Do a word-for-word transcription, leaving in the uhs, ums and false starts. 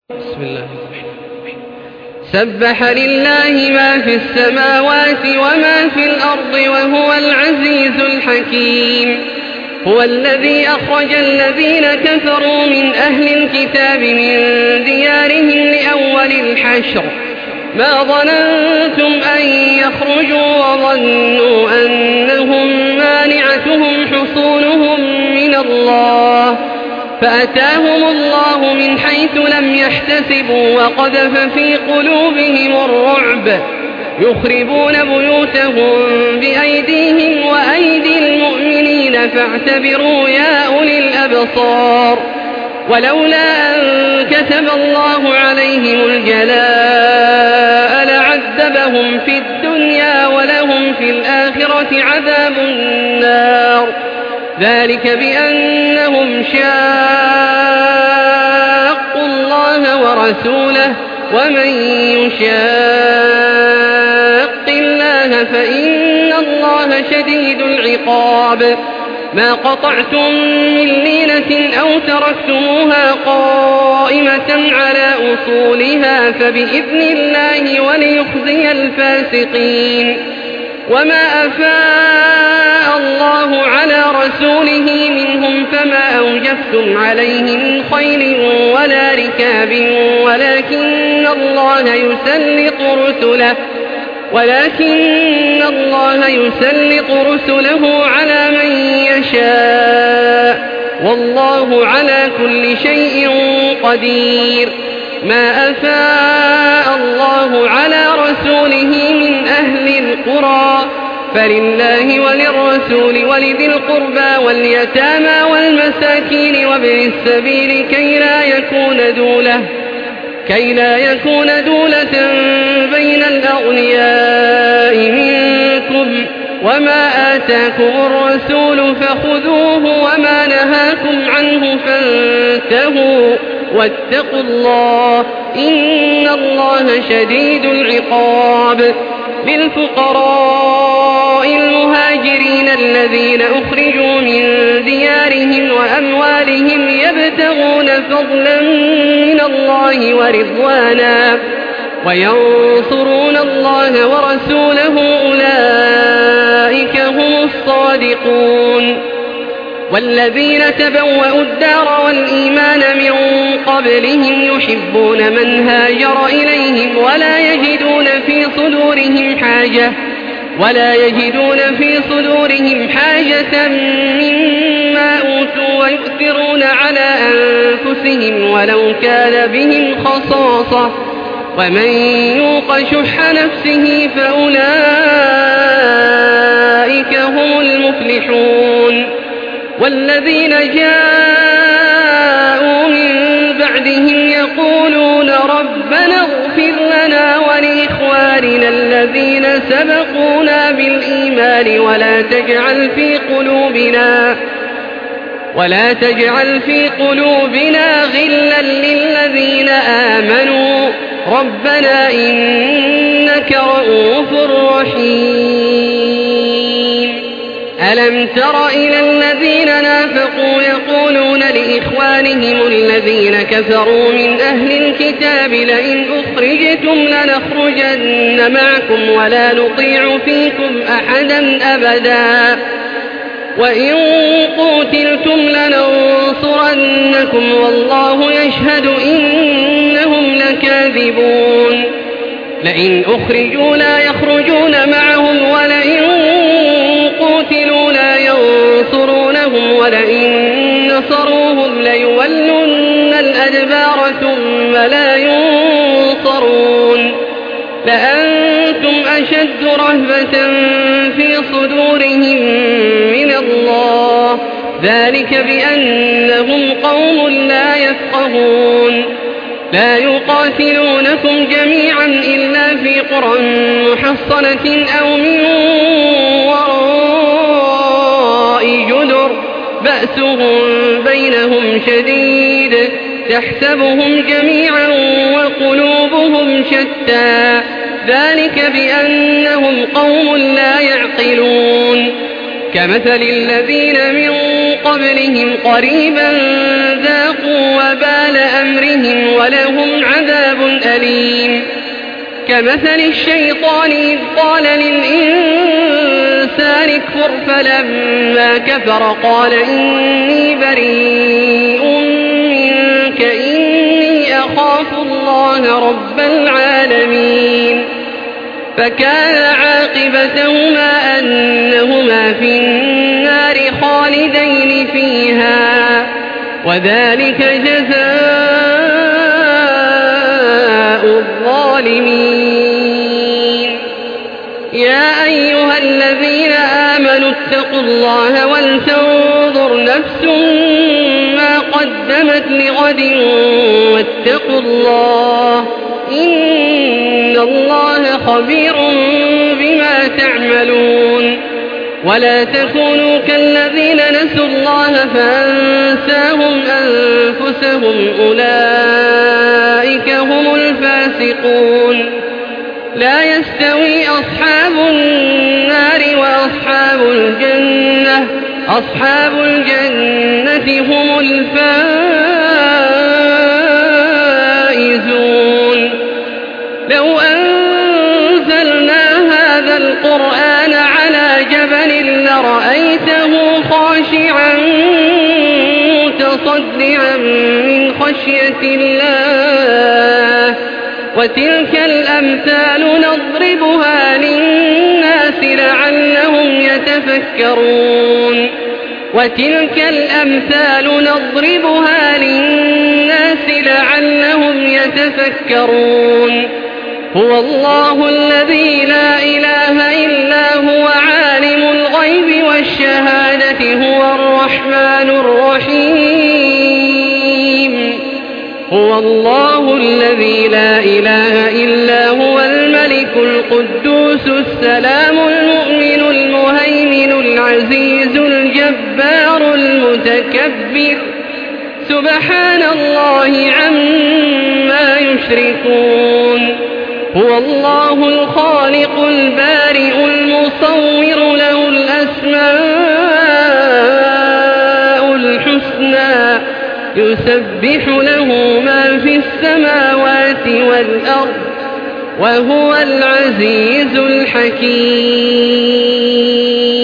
بسم الله الرحمن الرحيم. سبح لله ما في السماوات وما في الأرض وهو العزيز الحكيم. هو الذي أخرج الذين كفروا من أهل الكتاب من ديارهم لأول الحشر ما ظننتم أن يخرجوا وظنوا أنهم مانعتهم حصونهم من الله فأتاهم الله من حيث لم يحتسبوا وقذف في قلوبهم الرعب يخربون بيوتهم بأيديهم وأيدي المؤمنين فاعتبروا يا أولي الأبصار. ولولا أن كتب الله عليهم الجلاء لعذبهم في الدنيا ولهم في الآخرة عذاب النار ذلك بأنهم شاقوا الله ورسوله ومن يشاق الله فإن الله شديد العقاب. ما قطعتم من لينة أو تركتموها قائمة على أصولها فبإذن الله وليخزي الفاسقين. وما أفاء الله على رسوله منهم فما أوجفتم عليه من خيل ولا ركاب ولكن الله يسلط رسله ولكن الله يسلط رسله على من يشاء والله على كل شيء قدير. ما أفاء الله على رسوله من أهل القرى فلله وللرسول ولذي القربى واليتامى والمساكين وابن السبيل كي لا يكون دولة كي لا يكون دولة بين الأغنياء منكم. وما آتاكم الرسول فخذوه وما نهاكم عنه فانتهوا واتقوا الله إن الله شديد العقاب. للفقراء المهاجرين الذين أخرجوا من ديارهم وأموالهم يبتغون فضلا من الله ورضوانا وينصرون الله ورسوله أولئك هم الصادقون. والذين تبوأوا الدار والإيمان من قبلهم يحبون من هاجر إليهم ولا يجدون في صدورهم حاجة ولا يجدون في صدورهم حاجة مما أوتوا ويؤثرون على أنفسهم ولو كان بهم خصاصة ومن يوق شح نفسه فأولئك هم المفلحون. والذين جاءوا من بعدهم يقولون ربنا اغفر لنا ولإخواننا الذين سبقونا بالإيمان ولا تجعل في قلوبنا ولا تجعل في قلوبنا غلا للذين آمنوا ربنا إنك رؤوف رحيم. ألم تر إلى الذين نافقوا يقولون لإخوانهم الذين كفروا من أهل الكتاب لئن أخرجتم لنخرجن معكم ولا نطيع فيكم أحدا أبدا وإن قوتلتم لننصرنكم والله يشهد إنهم لكاذبون. لئن أخرجوا لا يخرجون معهم ولئن قوتلوا لا ينصرونهم ولئن نصروهم ليولن الأدبار ثم لا ينصرون. لأنتم أشد رهبة في صدورهم من الله ذلك بأنهم قوم لا يفقهون. لا يقاتلونكم جميعا إلا في قرى محصنة أو من وراء جدر بأسهم بينهم شديد تحسبهم جميعا وقلوبهم شتى ذلك بأنهم قوم لا يعقلون. كمثل الذين من قبلهم قريبا ذاقوا وبال أمرهم ولهم عذاب أليم. كمثل الشيطان إذ قال للإنسان اكفر فلما كفر قال إني بريء منك إني أخاف الله رب العالمين. فكان عاقبتهما أنهما في النار خالدين فيها وذلك جزاء الظالمين. يا أيها الذين آمنوا اتقوا الله ولتنظر نفس ما قدمت لغد واتقوا الله إن الله خبير بما تعملون. ولا تكونوا كالذين نسوا الله فأنساهم أنفسهم أولئك هم الفاسقون. لا يستوي أصحاب النار وأصحاب الجنة أصحاب الجنة هم الفائزون. لو أنزلنا هذا القرآن على جبل لرأيته خاشعا متصدعا من خشية الله. وتلك الأمثال نضربها للناس لعلهم يتفكرون وتلك الأمثال نضربها للناس لعلهم يتفكرون. هو الله الذي لا إله إلا هو عالم الغيب والشهادة هو الرحمن الرحيم. هو الله الذي لا إله إلا هو الملك القدوس السلام المؤمن المهيمن العزيز الجبار المتكبر سبحان الله عما يشركون. هو الله الخالق البارئ المصور له الأسماء الحسنى يسبح له ما في السماوات والأرض وهو العزيز الحكيم.